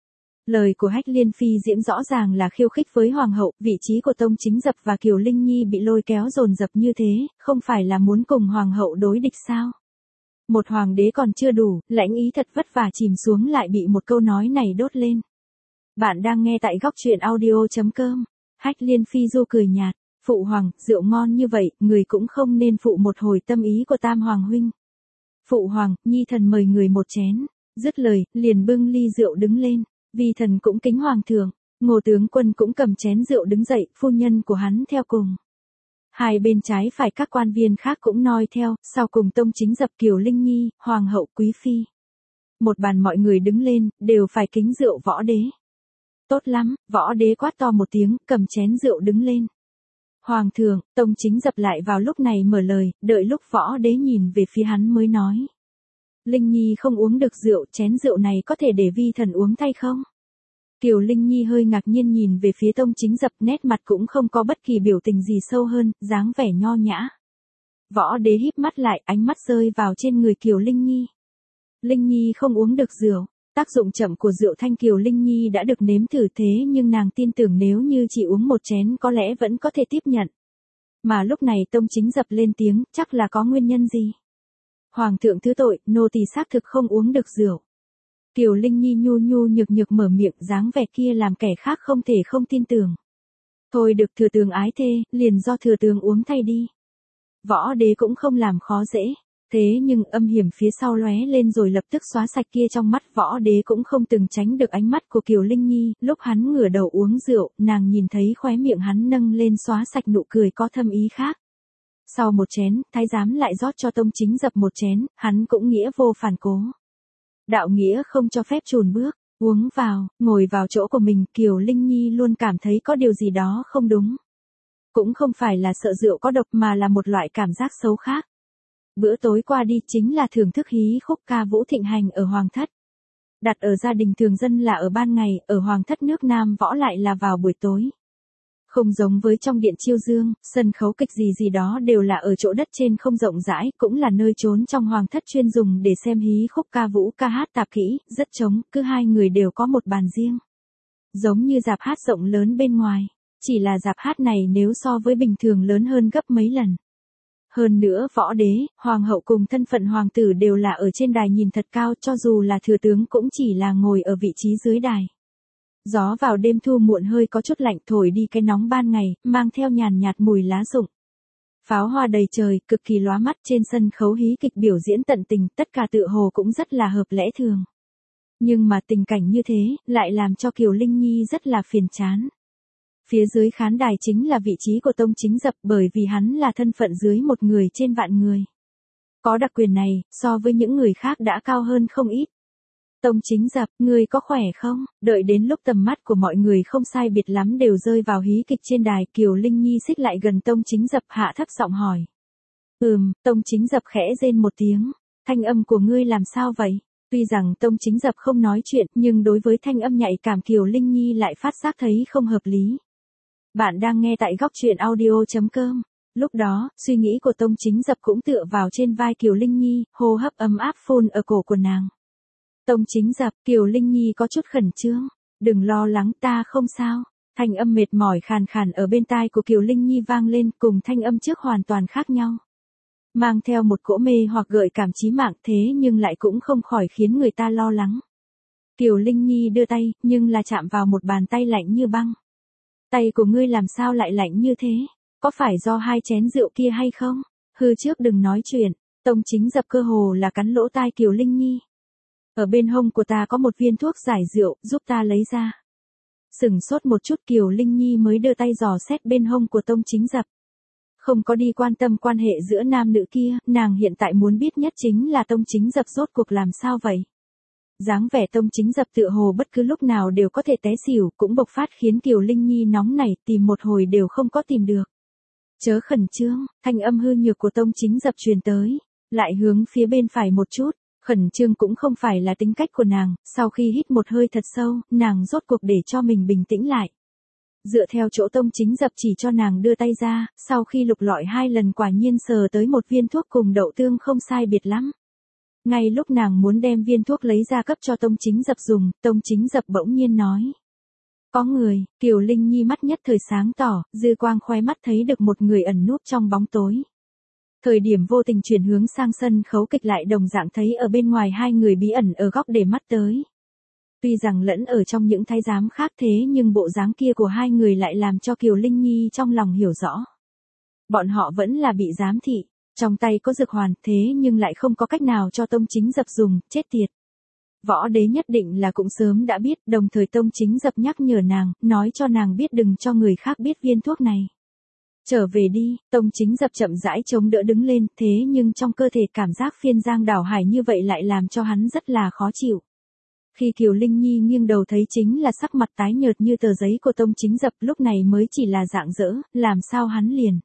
Lời của Hách Liên Phi Diễm rõ ràng là khiêu khích với hoàng hậu, vị trí của Tông Chính Dập và Kiều Linh Nhi bị lôi kéo dồn dập như thế, không phải là muốn cùng hoàng hậu đối địch sao? Một hoàng đế còn chưa đủ, lãnh ý thật vất vả chìm xuống lại bị một câu nói này đốt lên. Bạn đang nghe tại góc truyện audio chấm com. Hách Liên Phi Du cười nhạt. Phụ hoàng, rượu ngon như vậy, người cũng không nên phụ một hồi tâm ý của tam hoàng huynh. Phụ hoàng, nhi thần mời người một chén. Dứt lời, liền bưng ly rượu đứng lên. Vi thần cũng kính hoàng thượng. Ngô tướng quân cũng cầm chén rượu đứng dậy, phu nhân của hắn theo cùng. Hai bên trái phải các quan viên khác cũng noi theo, sau cùng Tông Chính Dập, Kiều Linh Nhi, hoàng hậu, quý phi. Một bàn mọi người đứng lên, đều phải kính rượu võ đế. Tốt lắm, võ đế quát to một tiếng, cầm chén rượu đứng lên. Hoàng thượng, Tông Chính Dập lại vào lúc này mở lời, đợi lúc võ đế nhìn về phía hắn mới nói. Linh Nhi không uống được rượu, chén rượu này có thể để vi thần uống thay không? Kiều Linh Nhi hơi ngạc nhiên nhìn về phía Tông Chính Dập, nét mặt cũng không có bất kỳ biểu tình gì sâu hơn, dáng vẻ nho nhã. Võ đế híp mắt lại, ánh mắt rơi vào trên người Kiều Linh Nhi. Linh Nhi không uống được rượu. Tác dụng chậm của rượu thanh Kiều Linh Nhi đã được nếm thử thế nhưng nàng tin tưởng nếu như chỉ uống một chén có lẽ vẫn có thể tiếp nhận. Mà lúc này Tông Chính Dập lên tiếng, chắc là có nguyên nhân gì? Hoàng thượng thứ tội, nô tỳ xác thực không uống được rượu. Kiều Linh Nhi nhu nhu nhược nhược mở miệng, dáng vẻ kia làm kẻ khác không thể không tin tưởng. Thôi được, thừa tướng ái thê, liền do thừa tướng uống thay đi. Võ đế cũng không làm khó dễ. Thế nhưng âm hiểm phía sau lóe lên rồi lập tức xóa sạch kia trong mắt võ đế cũng không từng tránh được ánh mắt của Kiều Linh Nhi, lúc hắn ngửa đầu uống rượu, nàng nhìn thấy khóe miệng hắn nâng lên xóa sạch nụ cười có thâm ý khác. Sau một chén, thái giám lại rót cho Tông Chính Dập một chén, hắn cũng nghĩa vô phản cố. Đạo nghĩa không cho phép chùn bước, uống vào, ngồi vào chỗ của mình, Kiều Linh Nhi luôn cảm thấy có điều gì đó không đúng. Cũng không phải là sợ rượu có độc mà là một loại cảm giác xấu khác. Bữa tối qua đi chính là thưởng thức hí khúc ca vũ thịnh hành ở Hoàng Thất. Đặt ở gia đình thường dân là ở ban ngày, ở Hoàng Thất nước Nam võ lại là vào buổi tối. Không giống với trong điện chiêu dương, sân khấu kịch gì gì đó đều là ở chỗ đất trên không rộng rãi, cũng là nơi trốn trong Hoàng Thất chuyên dùng để xem hí khúc ca vũ ca hát tạp kỹ, rất trống, cứ hai người đều có một bàn riêng. Giống như dạp hát rộng lớn bên ngoài, chỉ là dạp hát này nếu so với bình thường lớn hơn gấp mấy lần. Hơn nữa võ đế, hoàng hậu cùng thân phận hoàng tử đều là ở trên đài nhìn thật cao, cho dù là thừa tướng cũng chỉ là ngồi ở vị trí dưới đài. Gió vào đêm thu muộn hơi có chút lạnh thổi đi cái nóng ban ngày, mang theo nhàn nhạt mùi lá rụng. Pháo hoa đầy trời, cực kỳ lóa mắt, trên sân khấu hí kịch biểu diễn tận tình, tất cả tựa hồ cũng rất là hợp lẽ thường. Nhưng mà tình cảnh như thế, lại làm cho Kiều Linh Nhi rất là phiền chán. Phía dưới khán đài chính là vị trí của Tông Chính Dập, bởi vì hắn là thân phận dưới một người trên vạn người. Có đặc quyền này, so với những người khác đã cao hơn không ít. Tông Chính Dập, ngươi có khỏe không? Đợi đến lúc tầm mắt của mọi người không sai biệt lắm đều rơi vào hí kịch trên đài, Kiều Linh Nhi xích lại gần Tông Chính Dập, hạ thấp giọng hỏi. Ừm, Tông Chính Dập khẽ rên một tiếng. Thanh âm của ngươi làm sao vậy? Tuy rằng Tông Chính Dập không nói chuyện, nhưng đối với thanh âm nhạy cảm Kiều Linh Nhi lại phát giác thấy không hợp lý. Bạn đang nghe tại góc truyện audio chấm com. Lúc đó, suy nghĩ của Tông Chính Dập cũng tựa vào trên vai Kiều Linh Nhi, hô hấp ấm áp phun ở cổ của nàng. Tông Chính Dập, Kiều Linh Nhi có chút khẩn trương. Đừng lo lắng, ta không sao. Thanh âm mệt mỏi khàn khàn ở bên tai của Kiều Linh Nhi vang lên, cùng thanh âm trước hoàn toàn khác nhau. Mang theo một cỗ mê hoặc gợi cảm chí mạng, thế nhưng lại cũng không khỏi khiến người ta lo lắng. Kiều Linh Nhi đưa tay, nhưng là chạm vào một bàn tay lạnh như băng. Tay của ngươi làm sao lại lạnh như thế? Có phải do hai chén rượu kia hay không? Hư trước đừng nói chuyện. Tông Chính Dập cơ hồ là cắn lỗ tai Kiều Linh Nhi. Ở bên hông của ta có một viên thuốc giải rượu, giúp ta lấy ra. Sừng sốt một chút, Kiều Linh Nhi mới đưa tay dò xét bên hông của Tông Chính Dập. Không có đi quan tâm quan hệ giữa nam nữ kia, nàng hiện tại muốn biết nhất chính là Tông Chính Dập rốt cuộc làm sao vậy. Dáng vẻ Tông Chính Dập tựa hồ bất cứ lúc nào đều có thể té xỉu, cũng bộc phát khiến Kiều Linh Nhi nóng nảy, tìm một hồi đều không có tìm được. Chớ khẩn trương, thanh âm hư nhược của Tông Chính Dập truyền tới, lại hướng phía bên phải một chút. Khẩn trương cũng không phải là tính cách của nàng, sau khi hít một hơi thật sâu, nàng rốt cuộc để cho mình bình tĩnh lại. Dựa theo chỗ Tông Chính Dập chỉ cho nàng đưa tay ra, sau khi lục lọi hai lần quả nhiên sờ tới một viên thuốc cùng đậu tương không sai biệt lắm. Ngay lúc nàng muốn đem viên thuốc lấy ra cấp cho Tông Chính Dập dùng, Tông Chính Dập bỗng nhiên nói. Có người, Kiều Linh Nhi mắt nhất thời sáng tỏ, dư quang khoe mắt thấy được một người ẩn núp trong bóng tối. Thời điểm vô tình chuyển hướng sang sân khấu kịch lại đồng dạng thấy ở bên ngoài hai người bí ẩn ở góc để mắt tới. Tuy rằng lẫn ở trong những thái giám khác thế nhưng bộ dáng kia của hai người lại làm cho Kiều Linh Nhi trong lòng hiểu rõ. Bọn họ vẫn là bị giám thị, trong tay có dược hoàn thế nhưng lại không có cách nào cho Tông Chính Dập dùng, chết tiệt. Võ đế nhất định là cũng sớm đã biết, đồng thời Tông Chính Dập nhắc nhở nàng, nói cho nàng biết đừng cho người khác biết viên thuốc này. Trở về đi, Tông Chính Dập chậm rãi chống đỡ đứng lên, thế nhưng trong cơ thể cảm giác phiên giang đảo hải như vậy lại làm cho hắn rất là khó chịu. Khi Kiều Linh Nhi nghiêng đầu thấy chính là sắc mặt tái nhợt như tờ giấy của Tông Chính Dập, lúc này mới chỉ là rạng rỡ, làm sao hắn liền.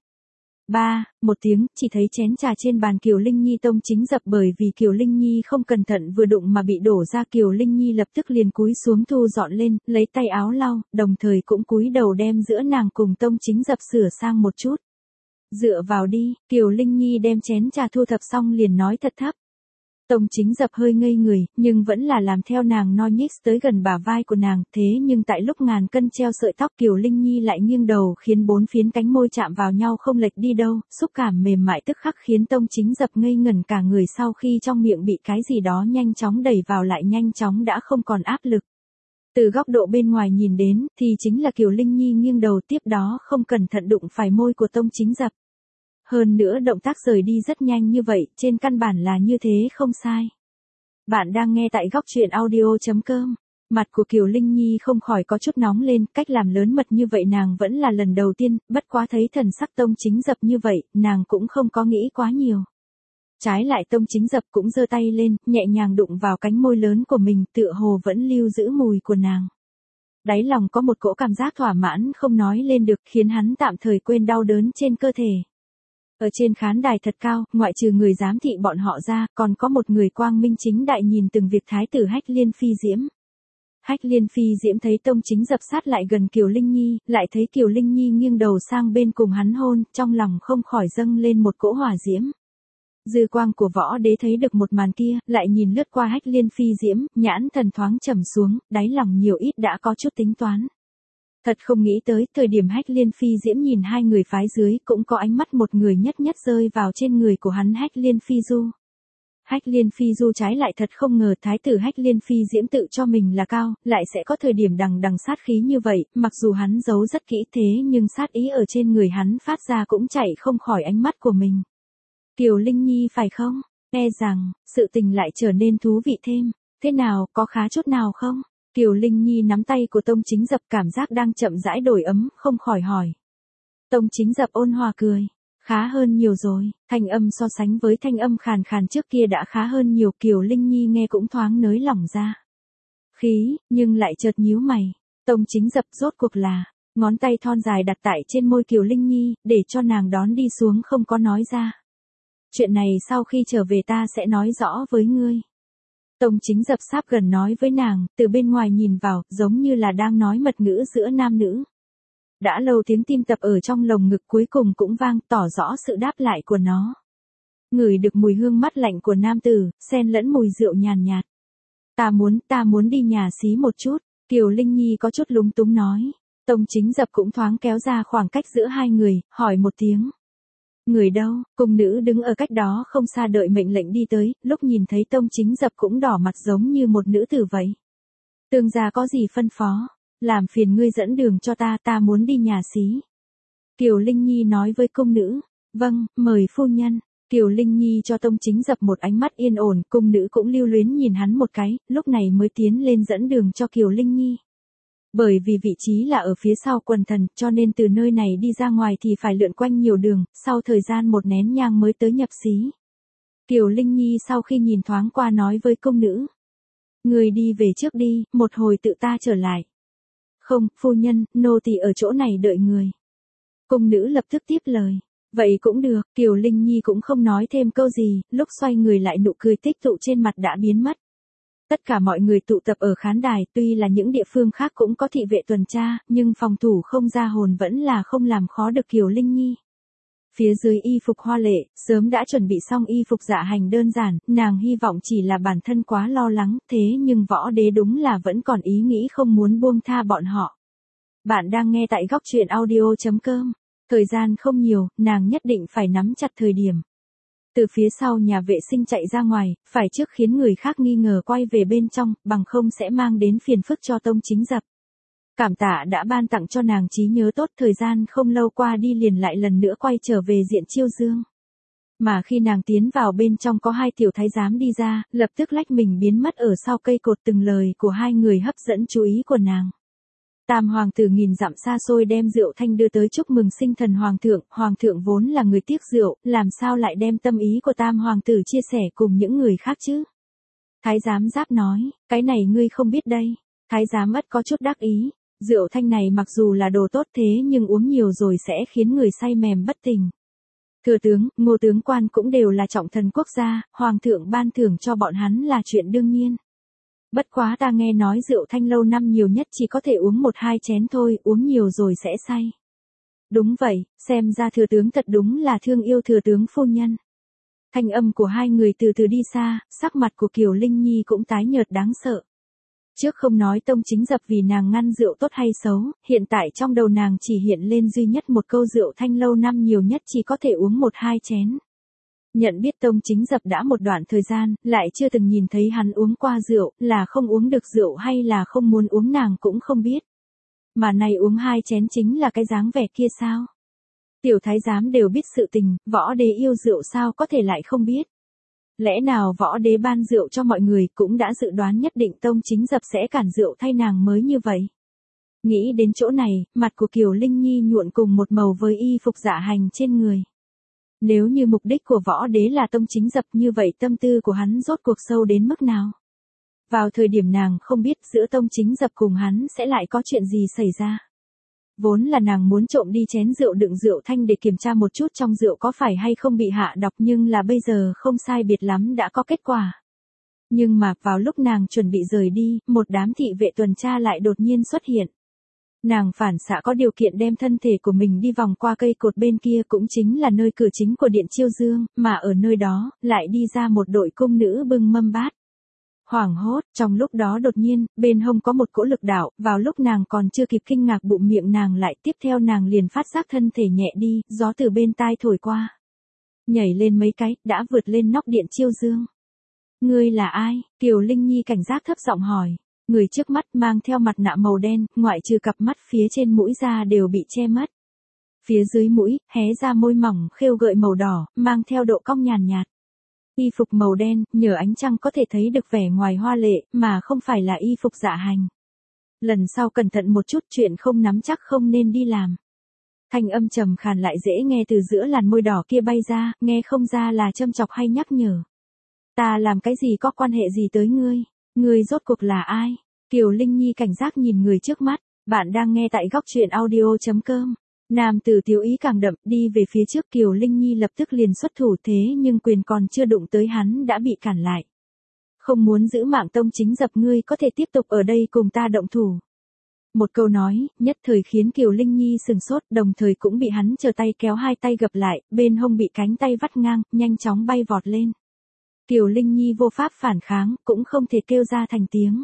Ba, một tiếng, chỉ thấy chén trà trên bàn Kiều Linh Nhi Tông Chính Dập bởi vì Kiều Linh Nhi không cẩn thận vừa đụng mà bị đổ ra, Kiều Linh Nhi lập tức liền cúi xuống thu dọn lên, lấy tay áo lau, đồng thời cũng cúi đầu đem giữa nàng cùng Tông Chính Dập sửa sang một chút. Dựa vào đi, Kiều Linh Nhi đem chén trà thu thập xong liền nói thật thấp. Tông Chính Dập hơi ngây người, nhưng vẫn là làm theo nàng nói nhích tới gần bả vai của nàng, thế nhưng tại lúc ngàn cân treo sợi tóc Kiều Linh Nhi lại nghiêng đầu khiến bốn phiến cánh môi chạm vào nhau không lệch đi đâu, xúc cảm mềm mại tức khắc khiến Tông Chính Dập ngây ngẩn cả người, sau khi trong miệng bị cái gì đó nhanh chóng đẩy vào lại nhanh chóng đã không còn áp lực. Từ góc độ bên ngoài nhìn đến, thì chính là Kiều Linh Nhi nghiêng đầu tiếp đó không cẩn thận đụng phải môi của Tông Chính Dập. Hơn nữa động tác rời đi rất nhanh như vậy, trên căn bản là như thế không sai. Bạn đang nghe tại góc truyện audio chấm com. Mặt của Kiều Linh Nhi không khỏi có chút nóng lên, cách làm lớn mật như vậy nàng vẫn là lần đầu tiên, bất quá thấy thần sắc Tông Chính Dập như vậy, nàng cũng không có nghĩ quá nhiều. Trái lại Tông Chính Dập cũng giơ tay lên, nhẹ nhàng đụng vào cánh môi lớn của mình, tựa hồ vẫn lưu giữ mùi của nàng. Đáy lòng có một cỗ cảm giác thỏa mãn không nói lên được, khiến hắn tạm thời quên đau đớn trên cơ thể. Ở trên khán đài thật cao, ngoại trừ người giám thị bọn họ ra, còn có một người quang minh chính đại nhìn từng việc thái tử Hách Liên Phi Diễm. Hách Liên Phi Diễm thấy Tông Chính Dập sát lại gần Kiều Linh Nhi, lại thấy Kiều Linh Nhi nghiêng đầu sang bên cùng hắn hôn, trong lòng không khỏi dâng lên một cỗ hỏa diễm. Dư quang của võ đế thấy được một màn kia, lại nhìn lướt qua Hách Liên Phi Diễm, nhãn thần thoáng trầm xuống, đáy lòng nhiều ít đã có chút tính toán. Thật không nghĩ tới, thời điểm Hách Liên Phi Diễm nhìn hai người phái dưới, cũng có ánh mắt một người nhất nhất rơi vào trên người của hắn Hách Liên Phi Du. Hách Liên Phi Du trái lại thật không ngờ thái tử Hách Liên Phi diễm tự cho mình là cao, lại sẽ có thời điểm đằng đằng sát khí như vậy, mặc dù hắn giấu rất kỹ thế nhưng sát ý ở trên người hắn phát ra cũng chạy không khỏi ánh mắt của mình. Kiều Linh Nhi phải không? E rằng, sự tình lại trở nên thú vị thêm. Thế nào, có khá chút nào không? Kiều Linh Nhi nắm tay của Tông Chính Dập cảm giác đang chậm rãi đổi ấm, không khỏi hỏi. Tông Chính Dập ôn hòa cười. Khá hơn nhiều rồi, thanh âm so sánh với thanh âm khàn khàn trước kia đã khá hơn nhiều. Kiều Linh Nhi nghe cũng thoáng nới lỏng ra khí, nhưng lại chợt nhíu mày. Tông Chính Dập rốt cuộc là, ngón tay thon dài đặt tại trên môi Kiều Linh Nhi, để cho nàng đón đi xuống không có nói ra. Chuyện này sau khi trở về ta sẽ nói rõ với ngươi. Tông Chính Dập sáp gần nói với nàng, từ bên ngoài nhìn vào, giống như là đang nói mật ngữ giữa nam nữ. Đã lâu tiếng tim tập ở trong lồng ngực cuối cùng cũng vang, tỏ rõ sự đáp lại của nó. Ngửi được mùi hương mát lạnh của nam tử, xen lẫn mùi rượu nhàn nhạt. Ta muốn, ta muốn đi nhà xí một chút, Kiều Linh Nhi có chút lúng túng nói. Tông Chính Dập cũng thoáng kéo ra khoảng cách giữa hai người, hỏi một tiếng. Người đâu? Cung nữ đứng ở cách đó không xa đợi mệnh lệnh đi tới, lúc nhìn thấy Tông Chính Dập cũng đỏ mặt giống như một nữ tử vậy. Tương gia có gì phân phó? Làm phiền ngươi dẫn đường cho ta, ta muốn đi nhà xí. Kiều Linh Nhi nói với cung nữ. Vâng, mời phu nhân. Kiều Linh Nhi cho Tông Chính Dập một ánh mắt yên ổn, cung nữ cũng lưu luyến nhìn hắn một cái, lúc này mới tiến lên dẫn đường cho Kiều Linh Nhi. Bởi vì vị trí là ở phía sau quần thần, cho nên từ nơi này đi ra ngoài thì phải lượn quanh nhiều đường, sau thời gian một nén nhang mới tới nhập xí. Kiều Linh Nhi sau khi nhìn thoáng qua nói với cung nữ. Người đi về trước đi, một hồi tự ta trở lại. Không, phu nhân, nô tỳ ở chỗ này đợi người. Cung nữ lập tức tiếp lời. Vậy cũng được, Kiều Linh Nhi cũng không nói thêm câu gì, lúc xoay người lại nụ cười tích tụ trên mặt đã biến mất. Tất cả mọi người tụ tập ở khán đài, tuy là những địa phương khác cũng có thị vệ tuần tra, nhưng phòng thủ không ra hồn vẫn là không làm khó được Kiều Linh Nhi. Phía dưới y phục hoa lệ, sớm đã chuẩn bị xong y phục dạ hành đơn giản, nàng hy vọng chỉ là bản thân quá lo lắng, thế nhưng võ đế đúng là vẫn còn ý nghĩ không muốn buông tha bọn họ. Bạn đang nghe tại góc truyện audio.com. Thời gian không nhiều, nàng nhất định phải nắm chặt thời điểm. Từ phía sau nhà vệ sinh chạy ra ngoài, phải trước khiến người khác nghi ngờ quay về bên trong, bằng không sẽ mang đến phiền phức cho Tông Chính Dập. Cảm tạ đã ban tặng cho nàng trí nhớ tốt, thời gian không lâu qua đi liền lại lần nữa quay trở về diện Chiêu Dương. Mà khi nàng tiến vào bên trong có hai tiểu thái giám đi ra, lập tức lách mình biến mất ở sau cây cột, từng lời của hai người hấp dẫn chú ý của nàng. Tam hoàng tử nghìn dặm xa xôi đem rượu thanh đưa tới chúc mừng sinh thần hoàng thượng, hoàng thượng vốn là người tiếc rượu, làm sao lại đem tâm ý của tam hoàng tử chia sẻ cùng những người khác chứ? Thái giám giáp nói, cái này ngươi không biết đây. Thái giám ất có chút đắc ý, rượu thanh này mặc dù là đồ tốt thế nhưng uống nhiều rồi sẽ khiến người say mềm bất tỉnh. Thừa tướng, ngô tướng quan cũng đều là trọng thần quốc gia, hoàng thượng ban thưởng cho bọn hắn là chuyện đương nhiên. Bất quá ta nghe nói rượu thanh lâu năm nhiều nhất chỉ có thể uống một hai chén thôi, uống nhiều rồi sẽ say. Đúng vậy, xem ra thừa tướng thật đúng là thương yêu thừa tướng phu nhân. Thanh âm của hai người từ từ đi xa, sắc mặt của Kiều Linh Nhi cũng tái nhợt đáng sợ. Trước không nói Tông Chính Dập vì nàng ngăn rượu tốt hay xấu, hiện tại trong đầu nàng chỉ hiện lên duy nhất một câu rượu thanh lâu năm nhiều nhất chỉ có thể uống một hai chén. Nhận biết Tông Chính Dập đã một đoạn thời gian, lại chưa từng nhìn thấy hắn uống qua rượu, là không uống được rượu hay là không muốn uống nàng cũng không biết. Mà này uống hai chén chính là cái dáng vẻ kia sao? Tiểu thái giám đều biết sự tình, võ đế yêu rượu sao có thể lại không biết. Lẽ nào võ đế ban rượu cho mọi người cũng đã dự đoán nhất định Tông Chính Dập sẽ cản rượu thay nàng mới như vậy. Nghĩ đến chỗ này, mặt của Kiều Linh Nhi nhuộn cùng một màu với y phục dạ hành trên người. Nếu như mục đích của võ đế là Tông Chính Dập như vậy tâm tư của hắn rốt cuộc sâu đến mức nào? Vào thời điểm nàng không biết giữa Tông Chính Dập cùng hắn sẽ lại có chuyện gì xảy ra. Vốn là nàng muốn trộm đi chén rượu đựng rượu thanh để kiểm tra một chút trong rượu có phải hay không bị hạ độc, nhưng là bây giờ không sai biệt lắm đã có kết quả. Nhưng mà vào lúc nàng chuẩn bị rời đi, một đám thị vệ tuần tra lại đột nhiên xuất hiện. Nàng phản xạ có điều kiện đem thân thể của mình đi vòng qua cây cột bên kia, cũng chính là nơi cửa chính của điện Chiêu Dương, mà ở nơi đó, lại đi ra một đội cung nữ bưng mâm bát. Hoảng hốt, trong lúc đó đột nhiên, bên hông có một cỗ lực đạo, vào lúc nàng còn chưa kịp kinh ngạc bụng miệng nàng lại, tiếp theo nàng liền phát giác thân thể nhẹ đi, gió từ bên tai thổi qua. Nhảy lên mấy cái, đã vượt lên nóc điện Chiêu Dương. Ngươi là ai? Kiều Linh Nhi cảnh giác thấp giọng hỏi. Người trước mắt mang theo mặt nạ màu đen, ngoại trừ cặp mắt phía trên mũi ra đều bị che mất. Phía dưới mũi, hé ra môi mỏng khêu gợi màu đỏ, mang theo độ cong nhàn nhạt. Y phục màu đen, nhờ ánh trăng có thể thấy được vẻ ngoài hoa lệ, mà không phải là y phục dạ hành. Lần sau cẩn thận một chút, chuyện không nắm chắc không nên đi làm. Thanh âm trầm khàn lại dễ nghe từ giữa làn môi đỏ kia bay ra, nghe không ra là châm chọc hay nhắc nhở. Ta làm cái gì có quan hệ gì tới ngươi? Ngươi rốt cuộc là ai? Kiều Linh Nhi cảnh giác nhìn người trước mắt. Bạn đang nghe tại góc truyện audio chấm com. Nam tử tiểu ý càng đậm, đi về phía trước. Kiều Linh Nhi lập tức liền xuất thủ, thế nhưng quyền còn chưa đụng tới hắn đã bị cản lại. Không muốn giữ mạng Tông Chính Dập, ngươi có thể tiếp tục ở đây cùng ta động thủ. Một câu nói, nhất thời khiến Kiều Linh Nhi sừng sốt, đồng thời cũng bị hắn trở tay kéo hai tay gập lại, bên hông bị cánh tay vắt ngang, nhanh chóng bay vọt lên. Kiều Linh Nhi vô pháp phản kháng, cũng không thể kêu ra thành tiếng.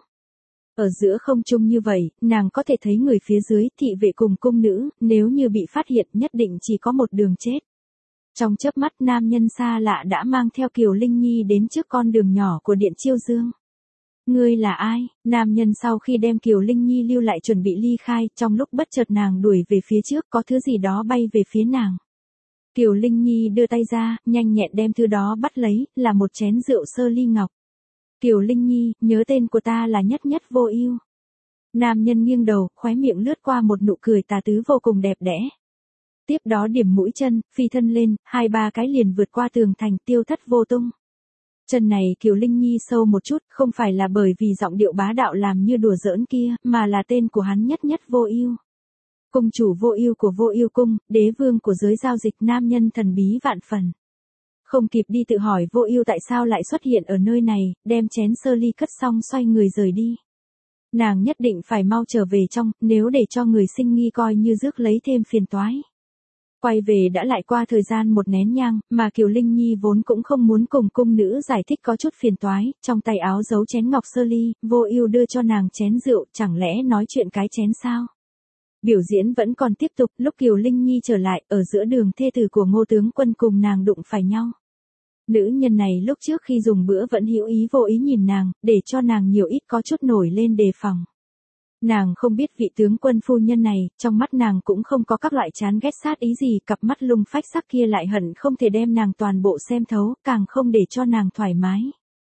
Ở giữa không trung như vậy, nàng có thể thấy người phía dưới, thị vệ cùng cung nữ, nếu như bị phát hiện nhất định chỉ có một đường chết. Trong chớp mắt, nam nhân xa lạ đã mang theo Kiều Linh Nhi đến trước con đường nhỏ của Điện Chiêu Dương. Ngươi là ai? Nam nhân sau khi đem Kiều Linh Nhi lưu lại chuẩn bị ly khai, trong lúc bất chợt nàng đuổi về phía trước, có thứ gì đó bay về phía nàng. Kiều Linh Nhi đưa tay ra, nhanh nhẹn đem thứ đó bắt lấy, là một chén rượu sơ ly ngọc. Kiều Linh Nhi, nhớ tên của ta là Nhất Nhất Vô Ưu. Nam nhân nghiêng đầu, khóe miệng lướt qua một nụ cười tà tứ vô cùng đẹp đẽ. Tiếp đó điểm mũi chân, phi thân lên, hai ba cái liền vượt qua tường thành, tiêu thất vô tung. Chân này Kiều Linh Nhi sâu một chút, không phải là bởi vì giọng điệu bá đạo làm như đùa giỡn kia, mà là tên của hắn Nhất Nhất Vô Ưu. Cung chủ Vô Ưu của Vô Ưu cung, đế vương của giới giao dịch, nam nhân thần bí vạn phần. Không kịp đi tự hỏi Vô Ưu tại sao lại xuất hiện ở nơi này, đem chén sơ ly cất xong xoay người rời đi. Nàng nhất định phải mau trở về trong, nếu để cho người sinh nghi coi như rước lấy thêm phiền toái. Quay về đã lại qua thời gian một nén nhang, mà Kiều Linh Nhi vốn cũng không muốn cùng cung nữ giải thích có chút phiền toái, trong tay áo giấu chén ngọc sơ ly, Vô Ưu đưa cho nàng chén rượu, chẳng lẽ nói chuyện cái chén sao? Biểu diễn vẫn còn tiếp tục, lúc Kiều Linh Nhi trở lại, ở giữa đường thê tử của Ngô tướng quân cùng nàng đụng phải nhau. Nữ nhân này lúc trước khi dùng bữa vẫn hữu ý vô ý nhìn nàng, để cho nàng nhiều ít có chút nổi lên đề phòng. Nàng không biết vị tướng quân phu nhân này, trong mắt nàng cũng không có các loại chán ghét sát ý gì, cặp mắt lung phách sắc kia lại hận không thể đem nàng toàn bộ xem thấu, càng không để cho nàng thoải mái.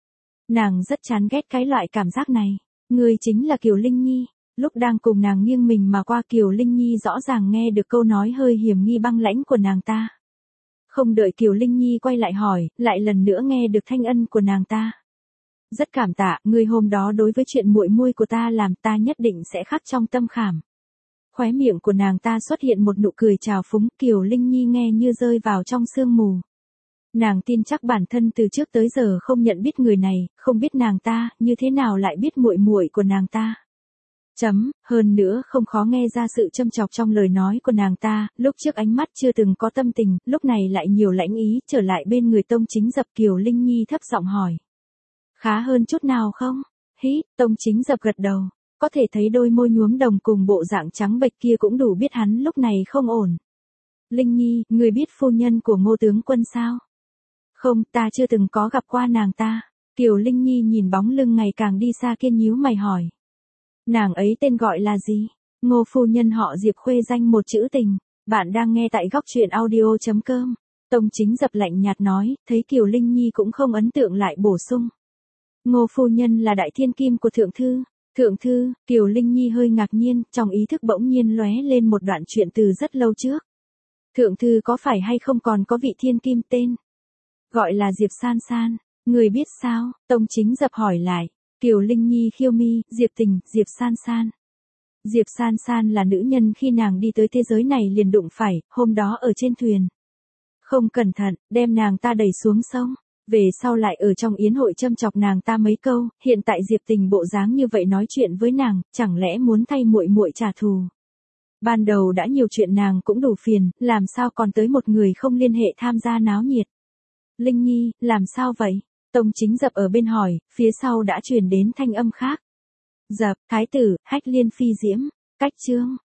Nàng rất chán ghét cái loại cảm giác này. Ngươi chính là Kiều Linh Nhi. Lúc đang cùng nàng nghiêng mình mà qua, Kiều Linh Nhi rõ ràng nghe được câu nói hơi hiểm nghi băng lãnh của nàng ta. Không đợi Kiều Linh Nhi quay lại hỏi, lại lần nữa nghe được thanh âm của nàng ta. Rất cảm tạ, ngươi hôm đó đối với chuyện muội muội của ta làm, ta nhất định sẽ khắc trong tâm khảm. Khóe miệng của nàng ta xuất hiện một nụ cười trào phúng, Kiều Linh Nhi nghe như rơi vào trong sương mù. Nàng tin chắc bản thân từ trước tới giờ không nhận biết người này, không biết nàng ta, như thế nào lại biết muội muội của nàng ta. Chấm, hơn nữa không khó nghe ra sự châm chọc trong lời nói của nàng ta, lúc trước ánh mắt chưa từng có tâm tình, lúc này lại nhiều lãnh ý, trở lại bên người Tông Chính Dập. Kiều Linh Nhi thấp giọng hỏi. Khá hơn chút nào không? Hí, Tông Chính Dập gật đầu, có thể thấy đôi môi nhuốm đồng cùng bộ dạng trắng bệch kia cũng đủ biết hắn lúc này không ổn. Linh Nhi, người biết phu nhân của Ngô tướng quân sao? Không, ta chưa từng có gặp qua nàng ta. Kiều Linh Nhi nhìn bóng lưng ngày càng đi xa kia nhíu mày hỏi. Nàng ấy tên gọi là gì? Ngô phu nhân họ Diệp, khuê danh một chữ tình. Bạn đang nghe tại góc truyện audio chấm com. Tông Chính Dập lạnh nhạt nói, thấy Kiều Linh Nhi cũng không ấn tượng lại bổ sung. Ngô phu nhân là đại thiên kim của thượng thư. Thượng thư, Kiều Linh Nhi hơi ngạc nhiên, trong ý thức bỗng nhiên lóe lên một đoạn chuyện từ rất lâu trước. Thượng thư có phải hay không còn có vị thiên kim tên? Gọi là Diệp San San. Người biết sao? Tông Chính Dập hỏi lại. Kiều Linh Nhi khiêu mi, Diệp Tình, Diệp San San. Diệp San San là nữ nhân khi nàng đi tới thế giới này liền đụng phải, hôm đó ở trên thuyền. Không cẩn thận, đem nàng ta đẩy xuống sông. Về sau lại ở trong yến hội châm chọc nàng ta mấy câu, hiện tại Diệp Tình bộ dáng như vậy nói chuyện với nàng, chẳng lẽ muốn thay muội muội trả thù. Ban đầu đã nhiều chuyện nàng cũng đủ phiền, làm sao còn tới một người không liên hệ tham gia náo nhiệt. Linh Nhi, làm sao vậy? Tông Chính Dập ở bên hỏi, phía sau đã truyền đến thanh âm khác. Dập, thái tử, hách liên phi diễm, cách chương.